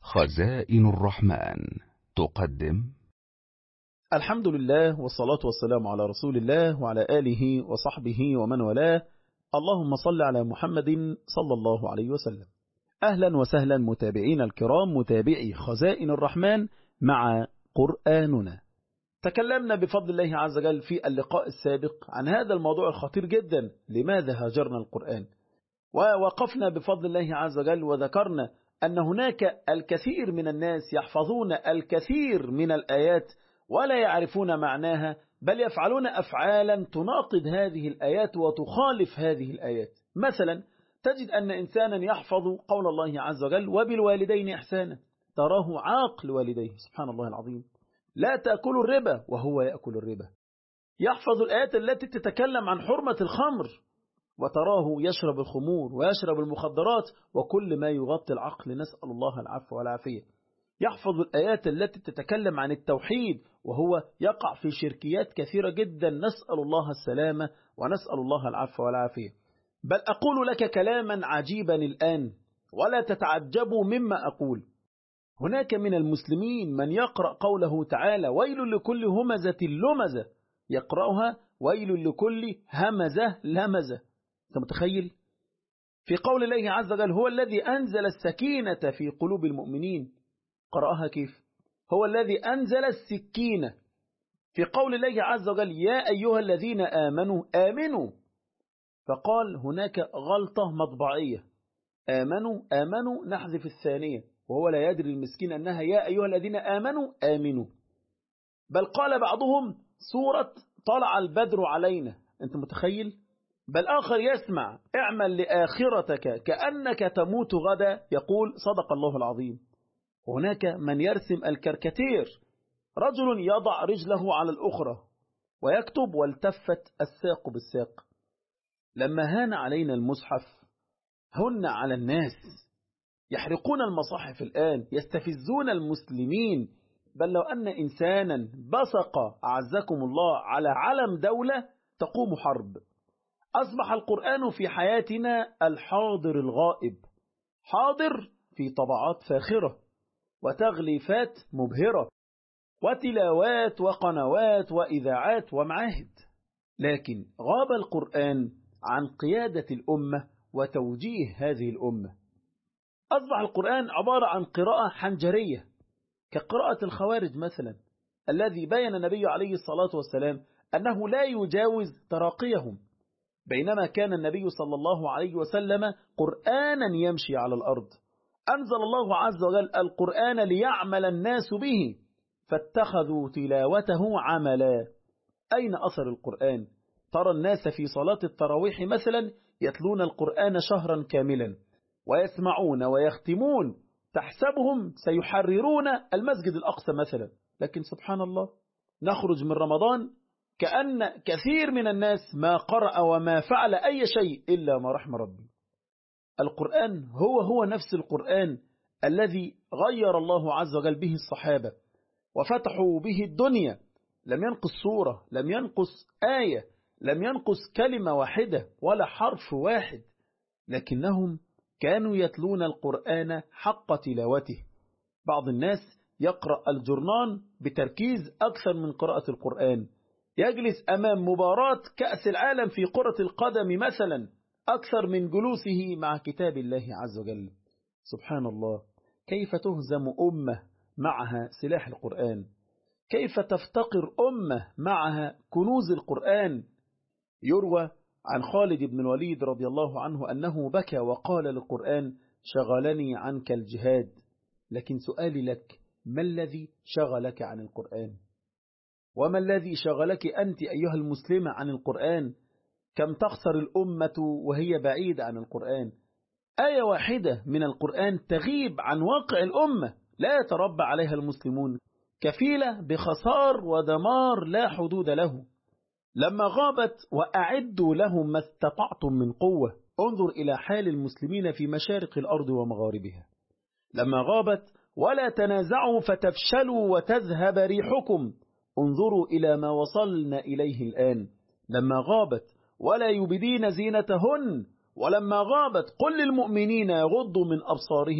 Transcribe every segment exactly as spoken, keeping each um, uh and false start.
خزائن الرحمن تقدم. الحمد لله والصلاة والسلام على رسول الله وعلى آله وصحبه ومن والاه. اللهم صل على محمد صلى الله عليه وسلم. أهلا وسهلا متابعين الكرام، متابعي خزائن الرحمن مع قرآننا. تكلمنا بفضل الله عز وجل في اللقاء السابق عن هذا الموضوع الخطير جدا، لماذا هاجرنا القرآن؟ ووقفنا بفضل الله عز وجل وذكرنا أن هناك الكثير من الناس يحفظون الكثير من الآيات ولا يعرفون معناها، بل يفعلون أفعالا تناقض هذه الآيات وتخالف هذه الآيات. مثلا تجد أن إنسانا يحفظ قول الله عز وجل وبالوالدين إحسانا، تراه عاقل والديه، سبحان الله العظيم، لا تأكل الربا وهو يأكل الربا. يحفظ الآيات التي تتكلم عن حرمة الخمر وتراه يشرب الخمور ويشرب المخدرات وكل ما يغطي العقل، نسأل الله العفو والعافية. يحفظ الآيات التي تتكلم عن التوحيد وهو يقع في شركيات كثيرة جدا، نسأل الله السلامة ونسأل الله العفو والعافية. بل أقول لك كلاما عجيبا الآن ولا تتعجبوا مما أقول. هناك من المسلمين من يقرأ قوله تعالى ويل لكل همزة لمزة، يقرأها ويل لكل همزة لمزة. أنت متخيل؟ في قول الله عز وجل هو الذي أنزل السكينة في قلوب المؤمنين، قرأها كيف؟ هو الذي أنزل السكينة. في قول الله عز وجل يا أيها الذين آمنوا آمنوا، فقال هناك غلطة مطبعية، آمنوا آمنوا نحذف الثانية، وهو لا يدري المسكين أنها يا أيها الذين آمنوا آمنوا. بل قال بعضهم سورة طلع البدر علينا، أنت متخيل؟ بل آخر يسمع اعمل لآخرتك كأنك تموت غدا، يقول صدق الله العظيم. هناك من يرسم الكاريكاتير، رجل يضع رجله على الأخرى ويكتب والتفت الساق بالساق. لما هان علينا المصحف هن على الناس، يحرقون المصاحف الآن، يستفزون المسلمين. بل لو أن إنسانا بصق أعزكم الله على علم دولة تقوم حرب. أصبح القرآن في حياتنا الحاضر الغائب، حاضر في طبعات فاخرة وتغليفات مبهرة وتلاوات وقنوات وإذاعات ومعاهد، لكن غاب القرآن عن قيادة الأمة وتوجيه هذه الأمة. أصبح القرآن عبارة عن قراءة حنجرية كقراءة الخوارج مثلا، الذي بين النبي عليه الصلاة والسلام أنه لا يجاوز تراقيهم، بينما كان النبي صلى الله عليه وسلم قرآنا يمشي على الأرض. أنزل الله عز وجل القرآن ليعمل الناس به فاتخذوا تلاوته عملا. أين أثر القرآن؟ ترى الناس في صلاة التراويح مثلا يتلون القرآن شهرا كاملا ويسمعون ويختمون، تحسبهم سيحررون المسجد الأقصى مثلا، لكن سبحان الله نخرج من رمضان كأن كثير من الناس ما قرأ وما فعل أي شيء إلا ما رحم ربي. القرآن هو هو نفس القرآن الذي غير الله عز وجل به الصحابة وفتحوا به الدنيا. لم ينقص سورة، لم ينقص آية، لم ينقص كلمة واحدة ولا حرف واحد، لكنهم كانوا يتلون القرآن حق تلاوته. بعض الناس يقرأ الجرنان بتركيز أكثر من قراءة القرآن، يجلس أمام مباراة كأس العالم في كرة القدم مثلا أكثر من جلوسه مع كتاب الله عز وجل. سبحان الله، كيف تهزم أمة معها سلاح القرآن؟ كيف تفتقر أمة معها كنوز القرآن؟ يروى عن خالد بن الوليد رضي الله عنه أنه بكى وقال للقرآن شغلني عنك الجهاد. لكن سؤالي لك، ما الذي شغلك عن القرآن؟ وما الذي شغلك أنت أيها المسلمة عن القرآن؟ كم تخسر الأمة وهي بعيدة عن القرآن؟ آية واحدة من القرآن تغيب عن واقع الأمة لا يتربى عليها المسلمون، كفيلة بخسار ودمار لا حدود له. لما غابت وأعدوا لهم ما استطعتم من قوة، انظر إلى حال المسلمين في مشارق الأرض ومغاربها. لما غابت ولا تنازعوا فتفشلوا وتذهب ريحكم، انظروا إلى ما وصلنا إليه الآن. لما غابت ولا يبدين زينتهن، ولما غابت قل للمؤمنين يغضوا من أبصارهم،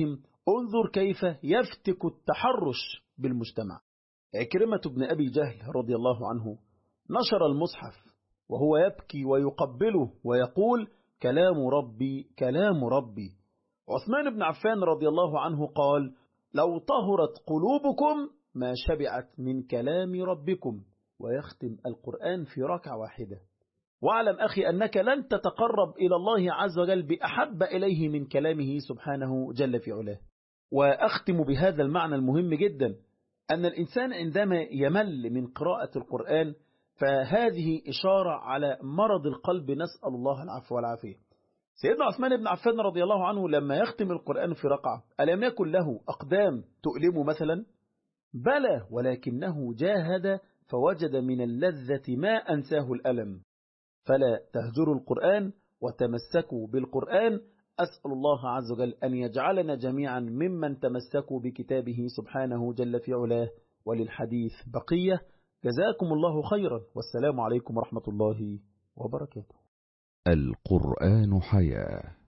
انظر كيف يفتك التحرش بالمجتمع. عكرمة بن أبي جهل رضي الله عنه نشر المصحف وهو يبكي ويقبله ويقول: كلام ربي كلام ربي. عثمان بن عفان رضي الله عنه قال: لو طهرت قلوبكم ما شبعت من كلام ربكم، ويختم القرآن في ركعة واحدة. واعلم أخي أنك لن تتقرب إلى الله عز وجل بأحب إليه من كلامه سبحانه جل في علاه. وأختم بهذا المعنى المهم جدا، أن الإنسان عندما يمل من قراءة القرآن فهذه إشارة على مرض القلب، نسأل الله العفو والعافية. سيدنا عثمان بن عفان رضي الله عنه لما يختم القرآن في ركعة ألم يكن له أقدام تؤلمه مثلا؟ بلى، ولكنه جاهد فوجد من اللذة ما أنساه الألم. فلا تهجروا القرآن وتمسكوا بالقرآن. أسأل الله عز وجل أن يجعلنا جميعا ممن تمسكوا بكتابه سبحانه جل في علاه. وللحديث بقية. جزاكم الله خيرا، والسلام عليكم ورحمة الله وبركاته. القرآن حياة.